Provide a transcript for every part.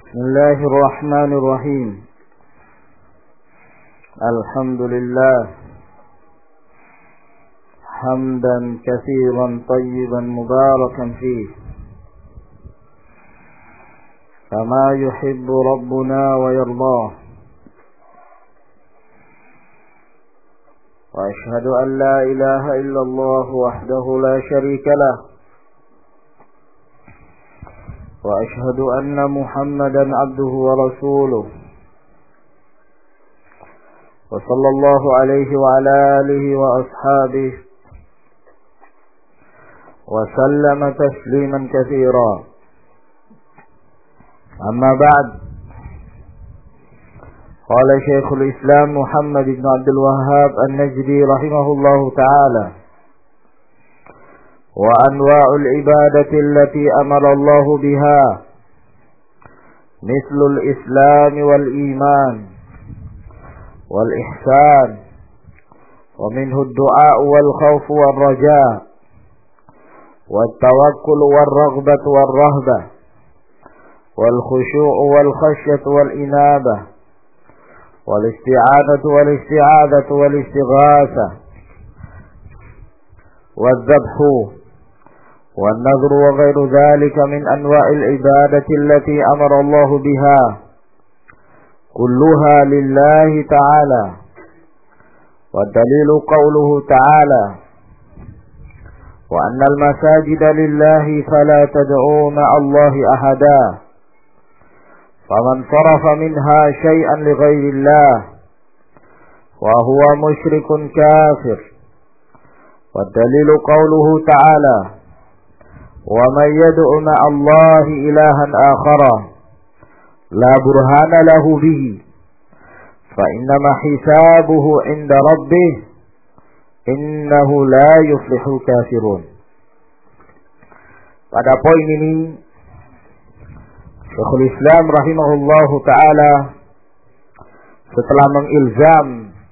بسم الله الرحمن الرحيم. الحمد لله حمدا كثيرا طيبا مباركا فيه كما يحب ربنا ويرضاه. وأشهد أن لا إله إلا الله وحده لا شريك له، وأشهد أن محمدا عبده ورسوله، وصلى الله عليه وعلى آله وأصحابه وسلم تسليما كثيرا. أما بعد، قال شيخ الإسلام محمد بن عبد الوهاب النجدي رحمه الله تعالى: وأنواع العبادة التي أمر الله بها مثل الإسلام والإيمان والإحسان، ومنه الدعاء والخوف والرجاء والتوكل والرغبة والرهبة والخشوع والخشية والإنابة والاستعانة والاستعاذة والاستغاثة والذبح والنذر وغير ذلك من أنواع العبادة التي أمر الله بها، كلها لله تعالى. والدليل قوله تعالى: وأن المساجد لله فلا تدعوا مع الله أحدا، فمن صرف منها شيئا لغير الله وهو مشرك كافر. والدليل قوله تعالى: ومن يدع مع الله إلها آخر لا برهان له به فإنما حسابه عند ربه إنه لا يفلح الكافرون. Pada poin ini Syekhul Islam rahimahullahu ta'ala setelah mengilzam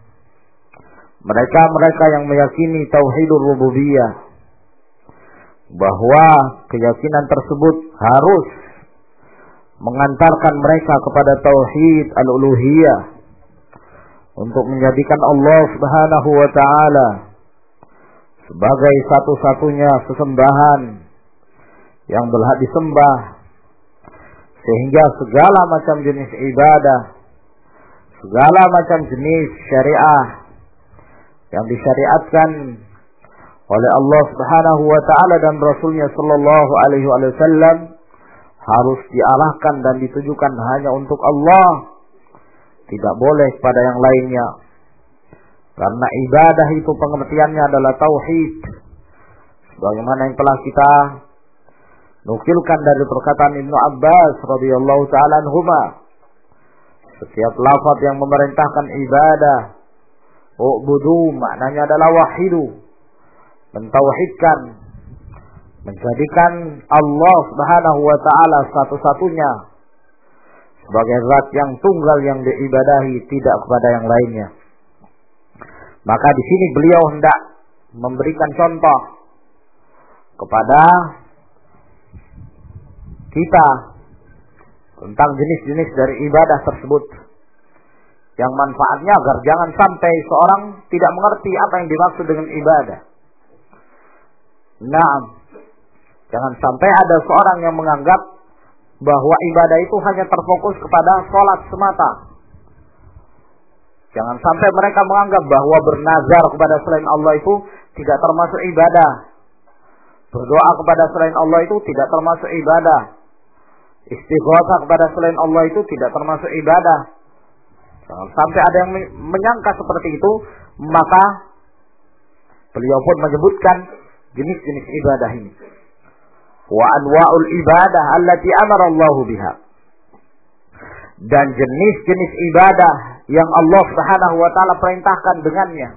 mereka yang meyakini tauhidur rububiyah bahwa keyakinan tersebut harus mengantarkan mereka kepada tauhid al-uluhiyah untuk menjadikan Allah Subhanahu wa taala sebagai satu-satunya sesembahan yang berhak disembah, sehingga segala macam jenis ibadah, segala macam jenis syariah yang disyariatkan oleh Allah Subhanahu wa taala dan Rasulnya sallallahu alaihi wasallam harus diarahkan dan ditujukan hanya untuk Allah, tidak boleh pada yang lainnya. Karena ibadah itu pengertiannya adalah tauhid, sebagaimana yang telah kita nukilkan dari perkataan Ibnu Abbas radhiyallahu taala anhuma. Setiap lafaz yang memerintahkan ibadah, u'budu, maknanya adalah wahidu, mentauhidkan, menjadikan Allah Subhanahu wa taala satu-satunya sebagai zat yang tunggal yang diibadahi, tidak kepada yang lainnya. Maka di sini beliau hendak memberikan contoh kepada kita tentang jenis-jenis dari ibadah tersebut yang manfaatnya agar jangan sampai seorang tidak mengerti apa yang dimaksud dengan ibadah. Naam, jangan sampai ada seorang yang menganggap bahwa ibadah itu hanya terfokus kepada sholat semata. Jangan sampai mereka menganggap bahwa bernazar kepada selain Allah itu tidak termasuk ibadah. Berdoa kepada selain Allah itu tidak termasuk ibadah. Istighatsah kepada selain Allah itu tidak termasuk ibadah. Jangan sampai ada yang menyangka seperti itu, maka beliau pun menyebutkan jenis-jenis ibadah ini. Wa anwa'ul ibadah allati amara Allahu biha. Dan jenis-jenis ibadah yang Allah Subhanahu wa taala perintahkan dengannya.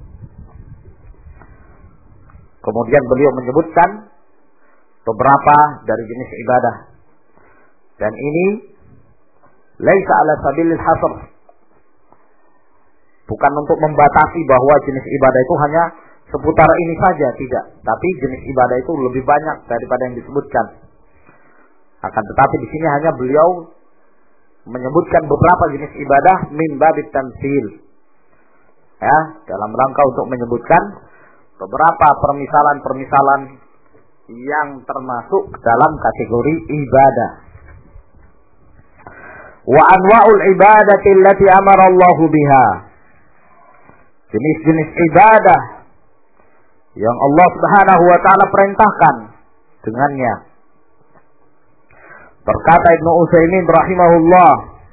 Kemudian beliau menyebutkan beberapa dari jenis ibadah. Dan ini laisa ala sabilil hasr. Bukan untuk membatasi bahwa jenis ibadah itu hanya seputar ini saja, tidak. Tapi jenis ibadah itu lebih banyak daripada yang disebutkan. Akan tetapi di sini hanya beliau menyebutkan beberapa jenis ibadah min babit tamtsil. Ya, dalam rangka untuk menyebutkan beberapa permisalan-permisalan yang termasuk dalam kategori ibadah. Wa anwa'ul ibadati allati amara Allah biha. Jenis-jenis ibadah yang Allah Subhanahu wa taala perintahkan dengannya. Berkata Ibnu Utsaimin rahimahullah,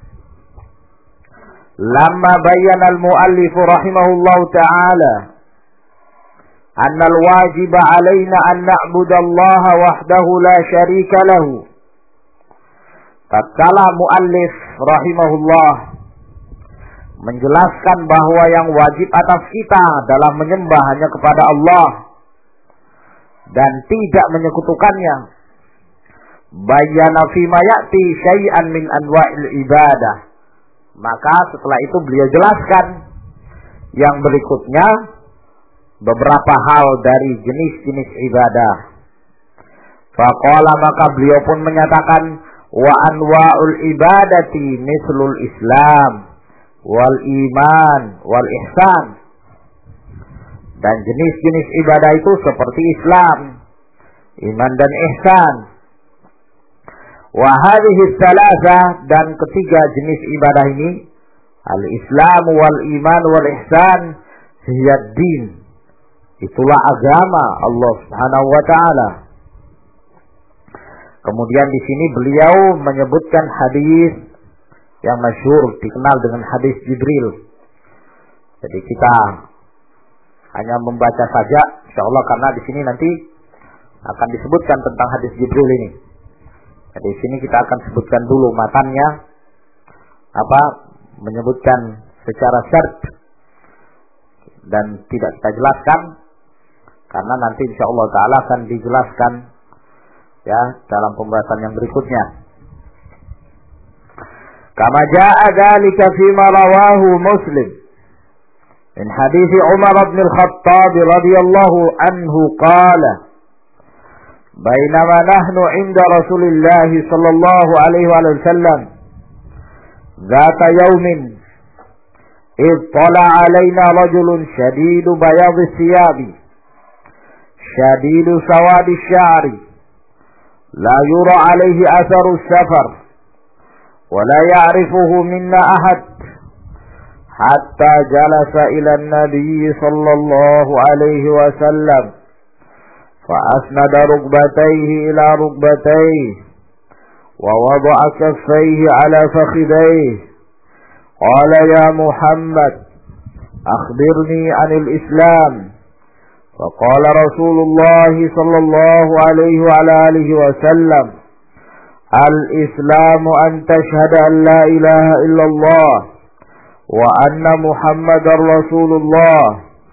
lamma bayyana al-muallif rahimahullah ta'ala anna al-wajib 'alaina an na'budu Allah wahdahu la syarika lahu. Tatkala muallif rahimahullah menjelaskan bahwa yang wajib atas kita adalah menyembah hanya kepada Allah dan tidak menyekutukannya, bayyana fi ma ya'ti syai'an min anwa'il ibadah. Maka setelah itu beliau jelaskan yang berikutnya beberapa hal dari jenis-jenis ibadah. Faqala, maka beliau pun menyatakan, wa anwa'ul ibadati mislul Islam wal iman wal ihsan. Dan jenis-jenis ibadah itu seperti Islam, iman dan ihsan. Wa hadhihi tsalatsa, dan ketiga jenis ibadah ini, al-Islam wal iman wal ihsan, hiya din. Itulah agama Allah Subhanahu wa taala. Kemudian di sini beliau menyebutkan hadis yang masyhur dikenal dengan hadis Jibril. Jadi kita hanya membaca saja insyaallah, karena di sini nanti akan disebutkan tentang hadis Jibril ini. Jadi di sini kita akan sebutkan dulu matannya, menyebutkan secara syart dan tidak kita jelaskan, karena nanti insyaallah taala akan dijelaskan ya dalam pembahasan yang berikutnya. Kama jaa dzalika fi ma rawahu Muslim min hadits Umar bin Al-Khattab radhiyallahu anhu qala bainama nahnu 'inda Rasulillah sallallahu alaihi wasallam dzata yawmin id tala 'alaina rajulun shadidu bayadhi thiyabi shadidu sawadi sya'ri la yura 'alaihi atharu safar wa la ya'rifuhu minna ahad hatta jalasa ila an-nabiy sallallahu alaihi wasallam fa asnada rukbatayhi ila rukbatayhi wa wada'a kaffayhi ala fakhidayhi qala ya Muhammad akhbirni 'anil Islam. فقال رسول الله صلى الله عليه وعلى آله وسلم الإسلام أن تشهد أن لا إله إلا الله وأن محمد رسول الله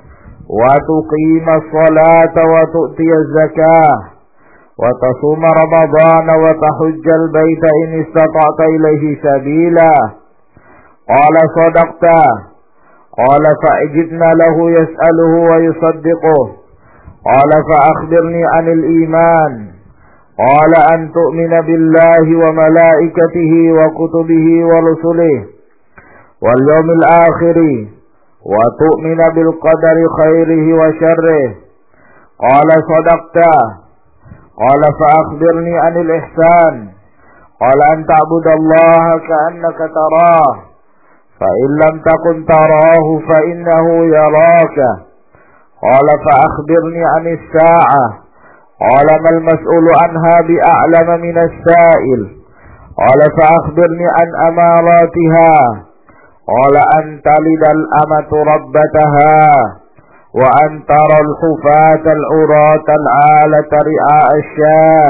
وتقيم الصلاة وتؤتي الزكاة وتصوم رمضان وتحج البيت إن استطعت إليه سبيلا قال صدقت. قال فأجبنا له يسأله ويصدقه. قال فأخبرني عن الإيمان. قال أن تؤمن بالله وملائكته وكتبه ورسله واليوم الآخر وتؤمن بالقدر خيره وشره. قال صدقت. قال فأخبرني عن الإحسان. قال أن تعبد الله كأنك تراه فإن لم تكن تراه فإنه يراك. قال فأخبرني عن الساعة. قال ما المسؤول عنها بأعلم من السائل. قال فأخبرني عن أماراتها. قال أن تلد الأمة ربتها وأن ترى الحفاة العراة العالة رعاء الشاه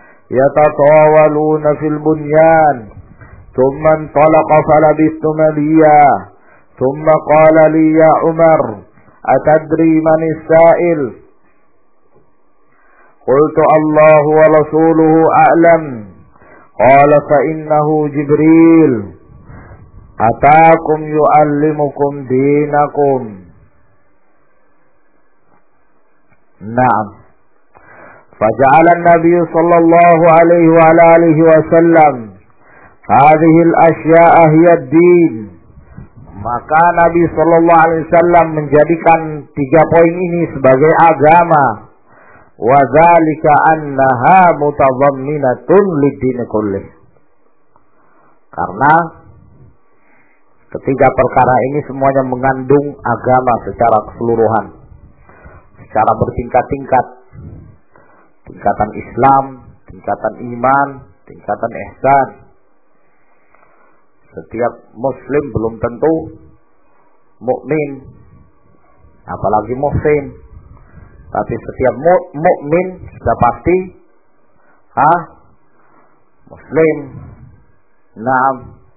يتطاولون في البنيان. ثم انطلق فلبثت مليا ثم قال لي يا عمر أتدري من السائل؟ قلت الله ورسوله أعلم. قال فإنه جبريل أتاكم يعلمكم دينكم. نعم. فجعل النبي صلى الله عليه وعلى آله وسلم hadhil asya'a hiya din. Maka Nabi sallallahu alaihi wasallam menjadikan 3 poin ini sebagai agama. Wa dzalika annaha mutadhamminatun lid-din kullih. Karena ketiga perkara ini semuanya mengandung agama secara keseluruhan, secara bertingkat-tingkat. Tingkatan Islam, tingkatan iman, tingkatan ihsan. Setiap muslim belum tentu mukmin, apalagi muhsin. Tapi setiap mukmin sudah pasti muslim. Naam.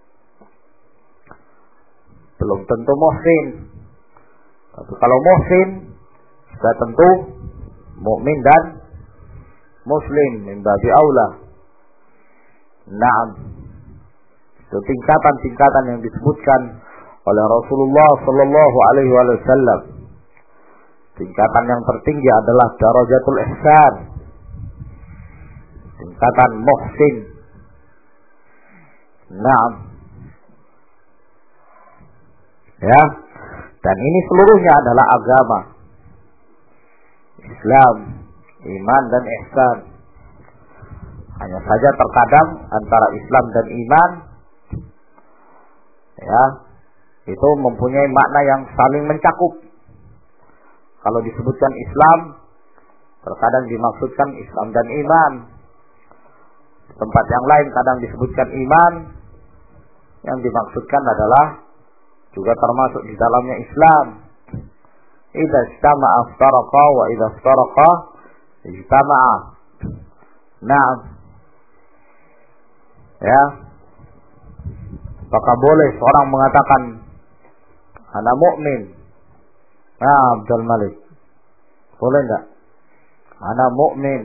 Belum tentu muhsin. Tapi kalau muhsin sudah tentu mukmin dan muslim min babi aula. Naam. Itu tingkatan-tingkatan yang disebutkan oleh Rasulullah sallallahu alaihi wasallam. Tingkatan yang tertinggi adalah darajatul ihsan. Tingkatan muhsin. Naam. Ya. Dan ini seluruhnya adalah agama. Islam, iman dan ihsan. Hanya saja terkadang antara Islam dan iman ya, itu mempunyai makna yang saling mencakup. Kalau disebutkan Islam, terkadang dimaksudkan Islam dan iman. Tempat yang lain kadang disebutkan iman, yang dimaksudkan adalah juga termasuk di dalamnya Islam. Idza istama'a iftaraqa wa idza iftaraqa ijtama'a. Naam. Ya. Apakah boleh seorang mengatakan ana mukmin? Abdul Malik. Boleh enggak? Ana mukmin.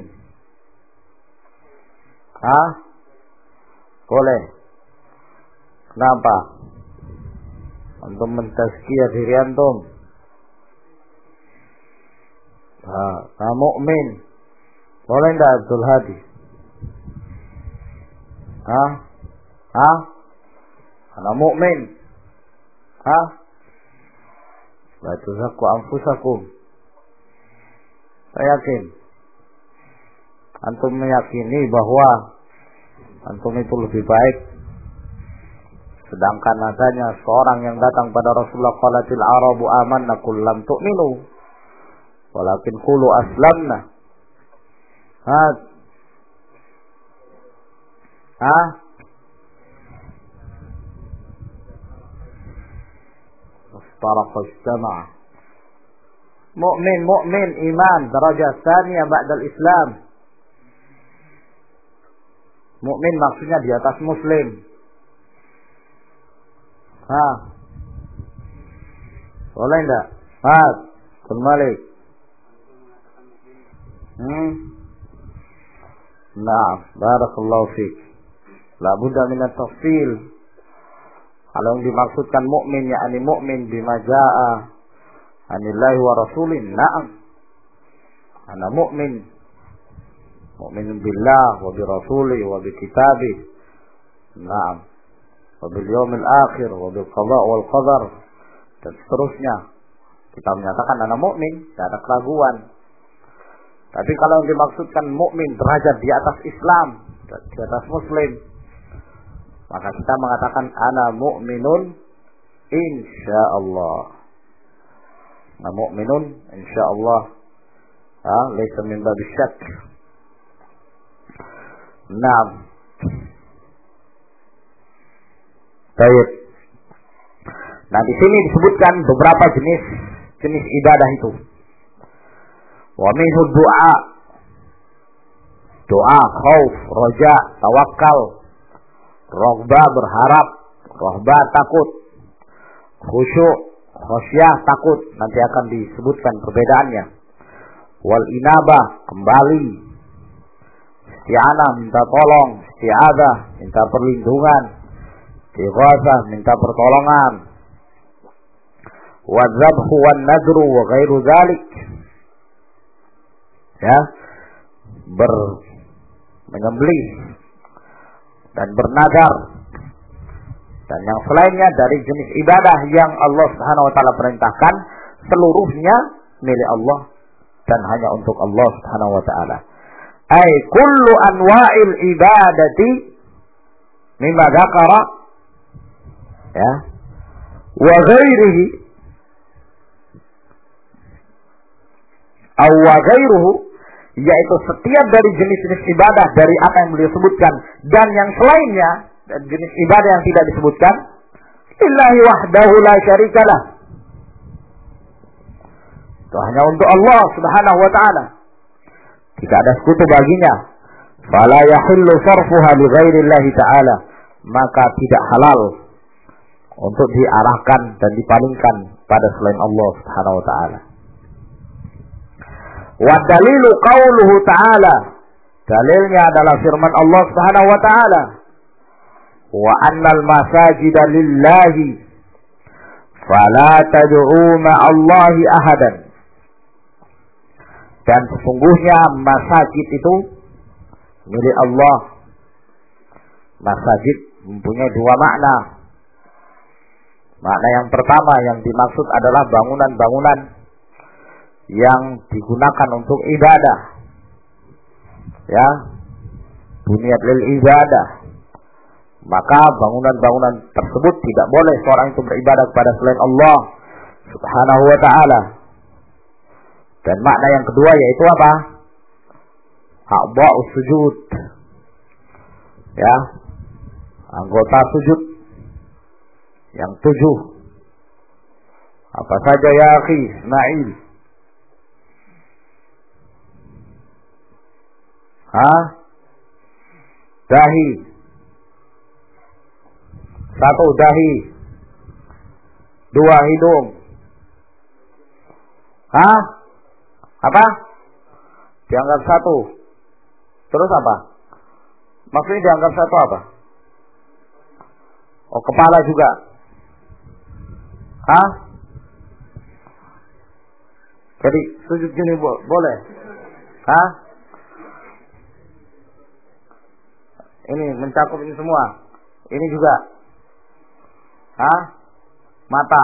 Boleh. Kenapa? Antum mentazkiyah diri antum. Ana mukmin. Boleh enggak Abdul Hadi? Ana mukmin. La tuzakku anfusakum. Saya yakin antum meyakini bahwa antum itu lebih baik. Sedangkan adanya seorang yang datang pada Rasulullah, qalatil arabu amanna qul lam tu'minu walakin qulu aslamna. Taraqa ijtama'a. Mu'min iman darajah tsaniyah ba'dal Islam. Mukmin maksudnya di atas muslim. Boleh enggak? Kembali. Nah, barakallahu fiik. La budda min at-tafsil. Kalau yang dimaksudkan mukmin yakni mukmin bima jaa anillahi wa rasulin. Na'am. Ana mukmin. Mukmin billah wa bi rasuli wa bi kitabi. Na'am. Wa bil yaumil akhir wa bil qada wal qadar. Dan seterusnya. Kita menyatakan ana mukmin, tidak ada keraguan. Tapi kalau yang dimaksudkan mukmin derajat di atas Islam, di atas muslim, maka kita mengatakan ana mu'minun insyaallah. Ana mu'minun insyaallah. Laisa min babi syak. Naam. Baik. Nah, di sini disebutkan beberapa jenis ibadah itu. Wa minhu du'a. Doa, khauf, raja, tawakal, roghbah berharap, rohbah takut, khusyuk, khosyah takut, nanti akan disebutkan perbedaannya. Wal inabah kembali, isti'anah minta tolong, isti'adah minta perlindungan, istighatsah minta pertolongan, wadzabhu wan nadru wa ghairu dzalik. Ya, menyembelih dan bernadar Dan yang selainnya dari jenis ibadah yang Allah Subhanahu wa taala perintahkan, seluruhnya milik Allah dan hanya untuk Allah Subhanahu wa taala. Ai kullu anwa'il ibadati mimma dzakara ya wa ghairihi aw wa ghairuhu, yaitu setiap dari jenis-jenis ibadah dari apa yang beliau sebutkan dan yang selainnya dan jenis ibadah yang tidak disebutkan, lillahi wahdahu la syarikalah, itu hanya untuk Allah Subhanahu wa taala, tidak ada sekutu baginya. Fala yahillu sarfuha li ghairillahi ta'ala, maka tidak halal untuk diarahkan dan dipalingkan pada selain Allah Subhanahu wa taala. Wa dalilu qauluhu ta'ala, dalilnya adalah firman Allah Subhanahu wa taala, wa annal masajida lillahi fala tad'u ma'allahi ahadan, dan sesungguhnya masjid itu milik Allah. Masjid mempunyai dua makna. Makna yang pertama yang dimaksud adalah bangunan-bangunan yang digunakan untuk ibadah. Ya, bunyat lil ibadah. Maka bangunan-bangunan tersebut tidak boleh seorang itu beribadah kepada selain Allah Subhanahu wa taala. Dan makna yang kedua yaitu apa? A'dha'us sujud. Ya, anggota sujud yang 7. Apa saja ya akhi Ismail? Dahi. 1 dahi. 2 hidung. Apa? Dianggap 1. Terus apa? Maksudnya dianggap 1 apa? Oh, kepala juga. Jadi sujud gini boleh? Ini mencakup ini semua. Ini juga. Mata.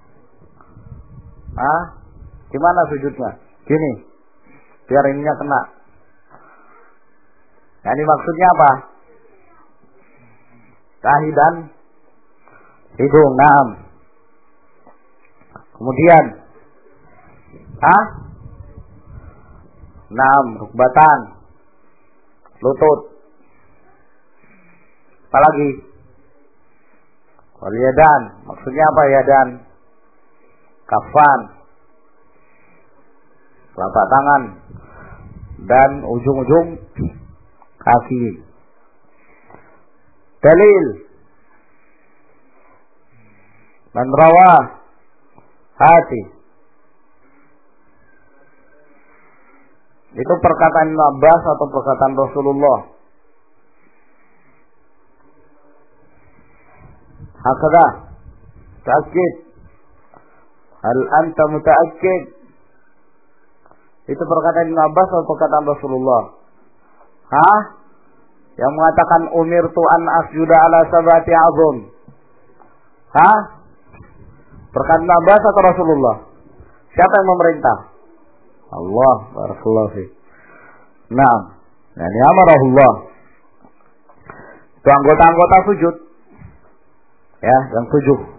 Gimana sujudnya? Gini. Biar ininya kena. Nah, ini maksudnya apa? Dahi dan hidung. Naam. Kemudian naam, rukbatan, lutut. Apalagi? Wal yadan. Maksudnya apa yadan? Kafan, telapak tangan, dan ujung-ujung kaki. Dalil. Man rawah hati. Itu perkataan Ibnu Abbas atau perkataan Rasulullah? Hakada. Ta'akkid. Hal anta muta'akkid? Itu perkataan Ibnu Abbas atau perkataan Rasulullah? Yang mengatakan umirtu an asjuda ala sabati azum. Perkataan Ibnu Abbas atau Rasulullah? Siapa yang memerintah? Allah. Barakallahu fiik. Naam. Yani amarahullah. Itu anggota-anggota sujud. Ya, yang 7.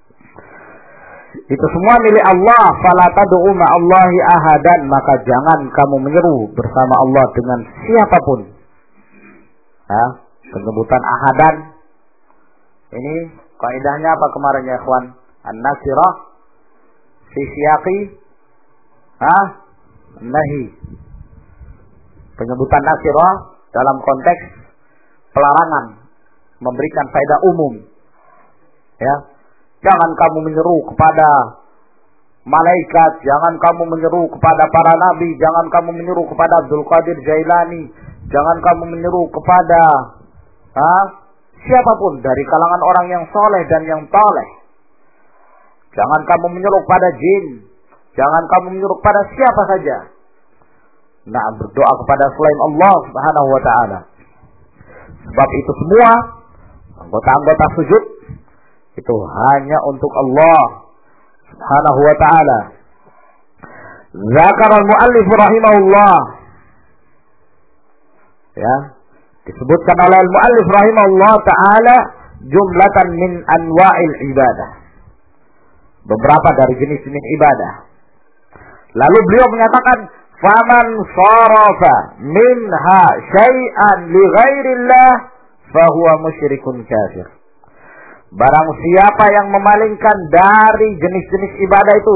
Itu semua milik Allah. Fala tad'u ma'allahi ahadan, maka jangan kamu menyeru bersama Allah dengan siapapun. Penyebutan ahadan ini kaidahnya apa kemarin ya ikhwan? An-nakirah fi siyaqi nahi. Penyebutan nakirah dalam konteks pelarangan, memberikan faedah umum. Ya. Jangan kamu menyeru kepada malaikat, jangan kamu menyeru kepada para nabi, jangan kamu menyeru kepada Abdul Qadir Jailani, jangan kamu menyeru kepada siapapun dari kalangan orang yang soleh dan yang toleh. Jangan kamu menyeru kepada jin, jangan kamu menyeru kepada siapa saja. Nah, berdoa kepada selain Allah Subhanahu wa taala. Sebab itu semua anggota-anggota sujud Itu hanya untuk Allah Subhanahu wa ta'ala. Zakar al-muallif rahimahullah. Ya, disebutkan oleh al-muallif rahimahullah ta'ala jumlatan min anwa'il ibadah. Beberapa dari jenis-jenis ibadah. Lalu beliau menyatakan, faman sarafa minha syai'an li ghairillah fahuwa musyrikun kafir. Barang siapa yang memalingkan dari jenis-jenis ibadah itu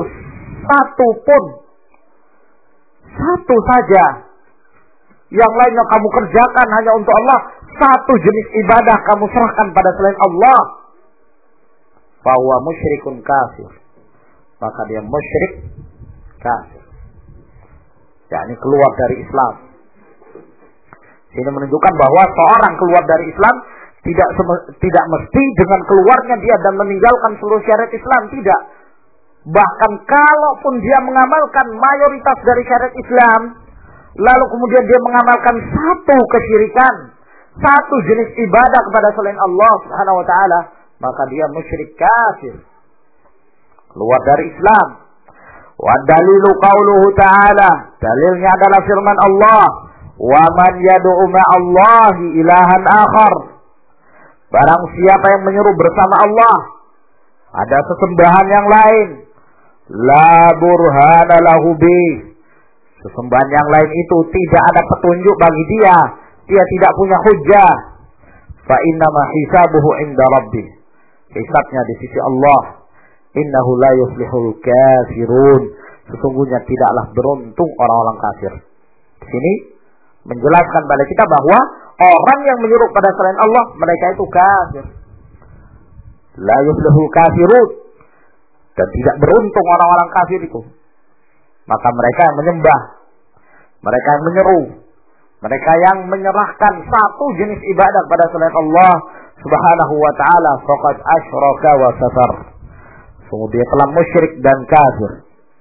satu saja, yang lainnya kamu kerjakan hanya untuk Allah, satu jenis ibadah kamu serahkan pada selain Allah, fahuwa musyrikun kafir, maka dia musyrik kafir, yakni keluar dari Islam. Ini menunjukkan bahwa seorang keluar dari Islam tidak mesti dengan keluarnya dia dan meninggalkan seluruh syariat Islam, tidak. Bahkan kalaupun dia mengamalkan mayoritas dari syariat Islam, lalu kemudian dia mengamalkan satu kesyirikan, satu jenis ibadah kepada selain Allah Subhanahu wa ta'ala, maka dia musyrik kafir, keluar dari Islam. Wa dalilu qauluhu ta'ala, dalilnya adalah firman Allah, wa man yad'u ma'allahi ilahan akhar. Barang siapa yang menyeru bersama Allah ada sesembahan yang lain, la burhana lahu bih, sesembahan yang lain itu tidak ada petunjuk bagi dia tidak punya hujjah, fa innama hisabuhu inda rabbih, hisabnya di sisi Allah. Innahu la yuflihul kafirun, sesungguhnya tidaklah beruntung orang-orang kafir. Di sini menjelaskan pada kita bahwa orang yang menyuruh pada selain Allah, mereka itu kafir. La yuflihul kafirun, dan tidak beruntung orang-orang kafir itu. Maka mereka yang menyembah, mereka yang menyeru, mereka yang menyerahkan satu jenis ibadah pada selain Allah Subhanahu wa ta'ala, faqad asyraka wa kafar, sungguh dia telah musyrik dan kafir.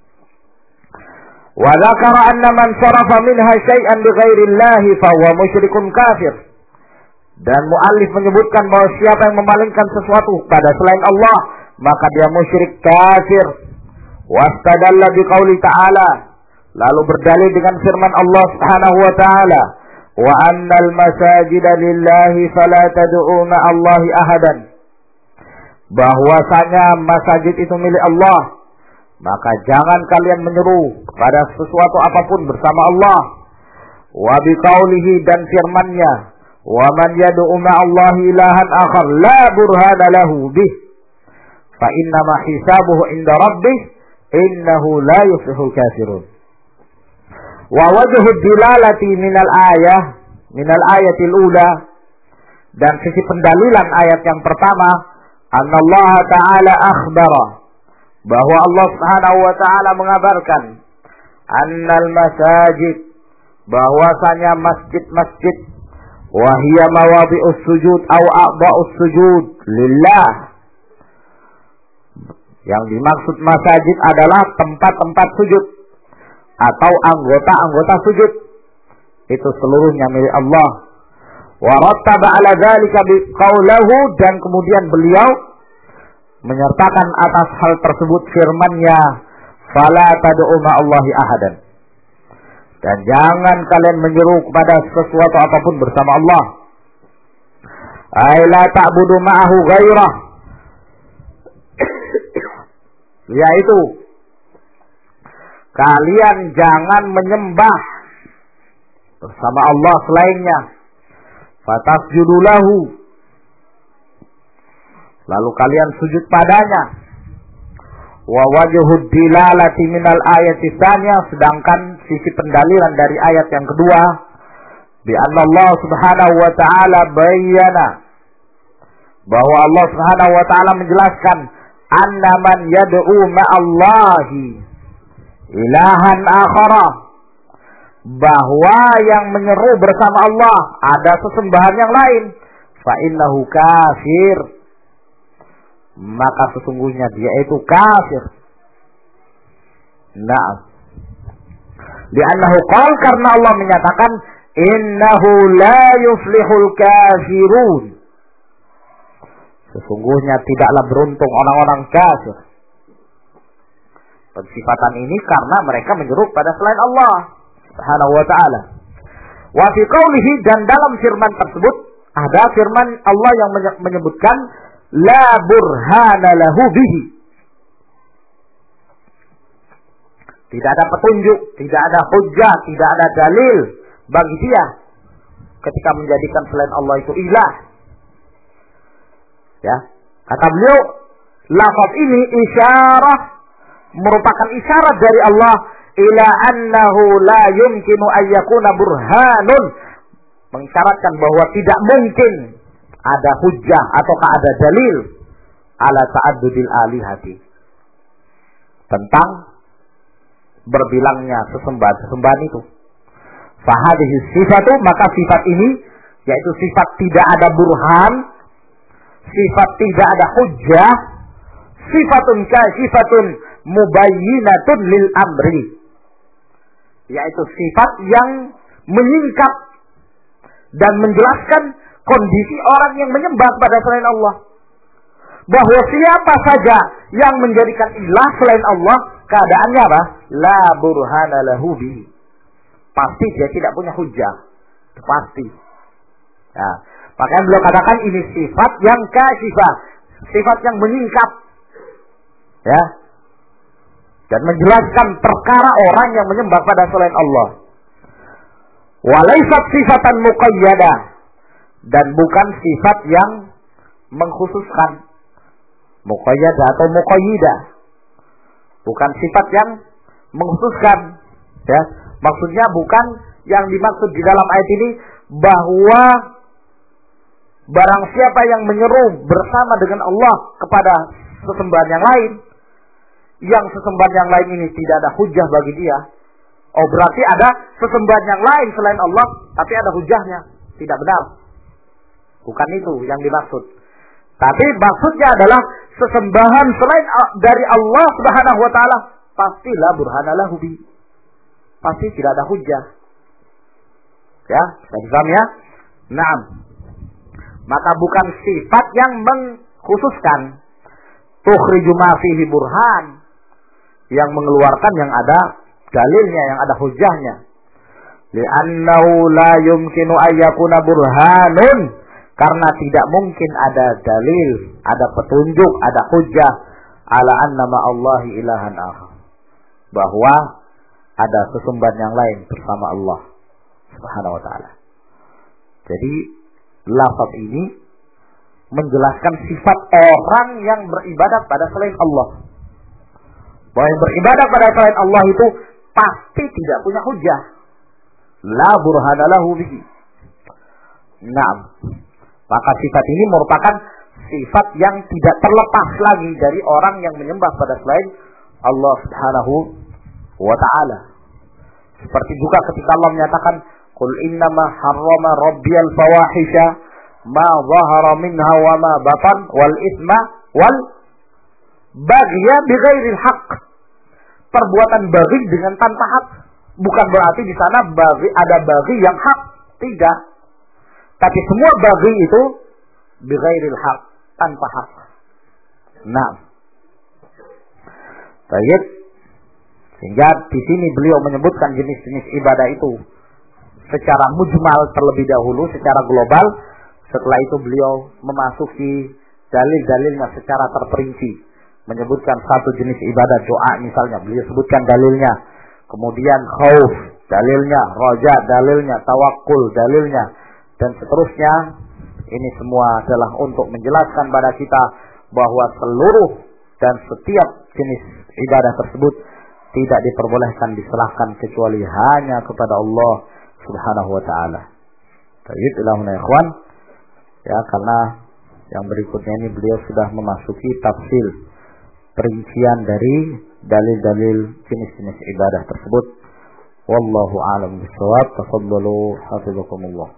Wa dzakara anna man sarafa minha syai'an bi ghairillahi fa huwa musyrikun kafir. Dan muallif menyebutkan bahwa siapa yang memalingkan sesuatu pada selain Allah, maka dia musyrik kafir. Wastadalla biqauli ta'ala, lalu berdalil dengan firman Allah Subhanahu wa ta'ala, wa annal masajida lillahi fala tad'u ma'allahi ahadan, bahwasanya masjid itu milik Allah, maka jangan kalian menyeru pada sesuatu apapun bersama Allah. Wa biqaulihi, dan firman-Nya, wa man yad'u ma'allahi ilahan akhar la burhana lahu bih fa innama hisabuhu inda rabbih innahu la yuflihul kafirun. Wa wajhu dilalati minal ayatil ula, dan sisi pendalilan ayat yang pertama, Allah Ta'ala akhbara, bahwa Allah Subhanahu wa ta'ala mengabarkan, annal masajid, bahwasanya masjid-masjid, wa hiya mawadhi'us sujud aw a'dha'us sujud lillah, yang dimaksud masjid adalah tempat-tempat sujud atau anggota-anggota sujud, itu seluruhnya milik Allah. Wa rattaba ala dzalika biqaulihi, dan kemudian beliau menyertakan atas hal tersebut firman-Nya, fala tad'u ma'allahi ahadan, dan jangan kalian menyeru kepada sesuatu apapun bersama Allah. Ay la ta'budu ma'ahu ghairah, yaitu kalian jangan menyembah bersama Allah selainnya. Fatasjudu lahu, lalu kalian sujud padanya. Wa wajhud dilalati minal ayati tsaniyah, sedangkan sisi pendalilan dari ayat yang kedua, bi anna Allah Subhanahu wa ta'ala bayyana, bahwa Allah Subhanahu wa ta'ala menjelaskan, anna man yad'u ma'allahi ilahan akhara, bahwa yang menyeru bersama Allah ada sesembahan yang lain, fa innahu kafir, maka sesungguhnya dia itu kafir. Nah, li'annahu qala, karena Allah menyatakan, innahu la yuflihul kafirun, Sesungguhnya tidaklah beruntung orang-orang kafir. Pensifatan ini karena mereka menyeru pada selain Allah Subhanahu wa ta'ala. Wa fi qawlihi, dan dalam firman tersebut ada firman Allah yang menyebutkan la burhana lahu bihi. Tidak ada petunjuk, tidak ada hujjah, tidak ada dalil bagi dia ketika menjadikan selain Allah itu ilah. Ya, kata beliau, lafaz ini isyarah, merupakan isyarat dari Allah ila annahu la yumkinu an yakuna burhanun, mengisyaratkan bahwa tidak mungkin ada hujjah ataukah ada dalil ala ta'addudil alihati, tentang berbilangnya sesembahan itu. Fahadhihi sifatu, maka sifat ini yaitu sifat tidak ada burhan, sifat tidak ada hujjah, sifatun kasifatun mubayyinatun lil amri, yaitu sifat yang menyingkap dan menjelaskan kondisi orang yang menyembah pada selain Allah. Bahwa siapa saja yang menjadikan ilah selain Allah, keadaannya apa? La burhana lahu bihi. Pasti dia tidak punya hujjah. Itu pasti. Ya. Makanya beliau katakan ini sifat yang kasifah, sifat yang menyingkap. Ya. Dan menjelaskan perkara orang yang menyembah pada selain Allah. Walaysat sifatan muqayyadah, dan bukan sifat yang mengkhususkan. Muqayyadah atau muqayyidah, bukan sifat yang mengkhususkan. Ya, maksudnya bukan yang dimaksud di dalam ayat ini bahwa barang siapa yang menyeru bersama dengan Allah kepada sesembahan yang lain, yang sesembahan yang lain ini tidak ada hujjah bagi dia, oh berarti ada sesembahan yang lain selain Allah tapi ada hujjahnya. Tidak benar. Bukan itu yang dimaksud. Tapi maksudnya adalah sesembahan selain dari Allah Subhanahu wa ta'ala pastilah burhana lahu bi. Pasti tidak ada hujjah. Ya, saya paham ya? Naam. Maka bukan sifat yang mengkhususkan. Tukhriju ma fihi burhan, yang mengeluarkan yang ada dalilnya, yang ada hujjahnya. Li'annahu la yumkinu ayyakuna burhanun, karena tidak mungkin ada dalil, ada petunjuk, ada hujjah ala anna ma'allahi ilahan akhar, bahwa ada sesembahan yang lain bersama Allah Subhanahu wa ta'ala. Jadi lafaz ini menjelaskan sifat orang yang beribadat pada selain Allah. Bahwa yang beribadat pada selain Allah itu pasti tidak punya hujjah. La burhana lahu bihi. Naam. Maka sifat ini merupakan sifat yang tidak terlepas lagi dari orang yang menyembah pada selain Allah Subhanahu wa ta'ala. Seperti juga ketika Allah menyatakan, Qul innama harrama rabbiyal fawahisha ma zahara minha wa ma batan wal isma wal baghya bighairil haqq. Perbuatan baghi dengan tanpa hak. Bukan berarti di sana baghi ada baghi yang hak, tidak. Tapi semua baghi itu bighairil haq, tanpa hak. Nah, baik. Sehingga di sini beliau menyebutkan jenis-jenis ibadah itu secara mujmal terlebih dahulu, secara global. Setelah itu beliau memasuki dalil-dalilnya secara terperinci, menyebutkan satu jenis ibadah doa misalnya, beliau sebutkan dalilnya. Kemudian khauf dalilnya, raja dalilnya, tawakkul dalilnya, dan seterusnya. Ini semua adalah untuk menjelaskan pada kita bahwa seluruh dan setiap jenis ibadah tersebut tidak diperbolehkan diserahkan kecuali hanya kepada Allah Subhanahu wa ta'ala. Baik, ilahuna ikhwan. Ya, karena yang berikutnya ini beliau sudah memasuki tafsir perincian dari dalil-dalil jenis-jenis ibadah tersebut. Wallahu a'lam bishawab. Tafadhalu hafizakumullah.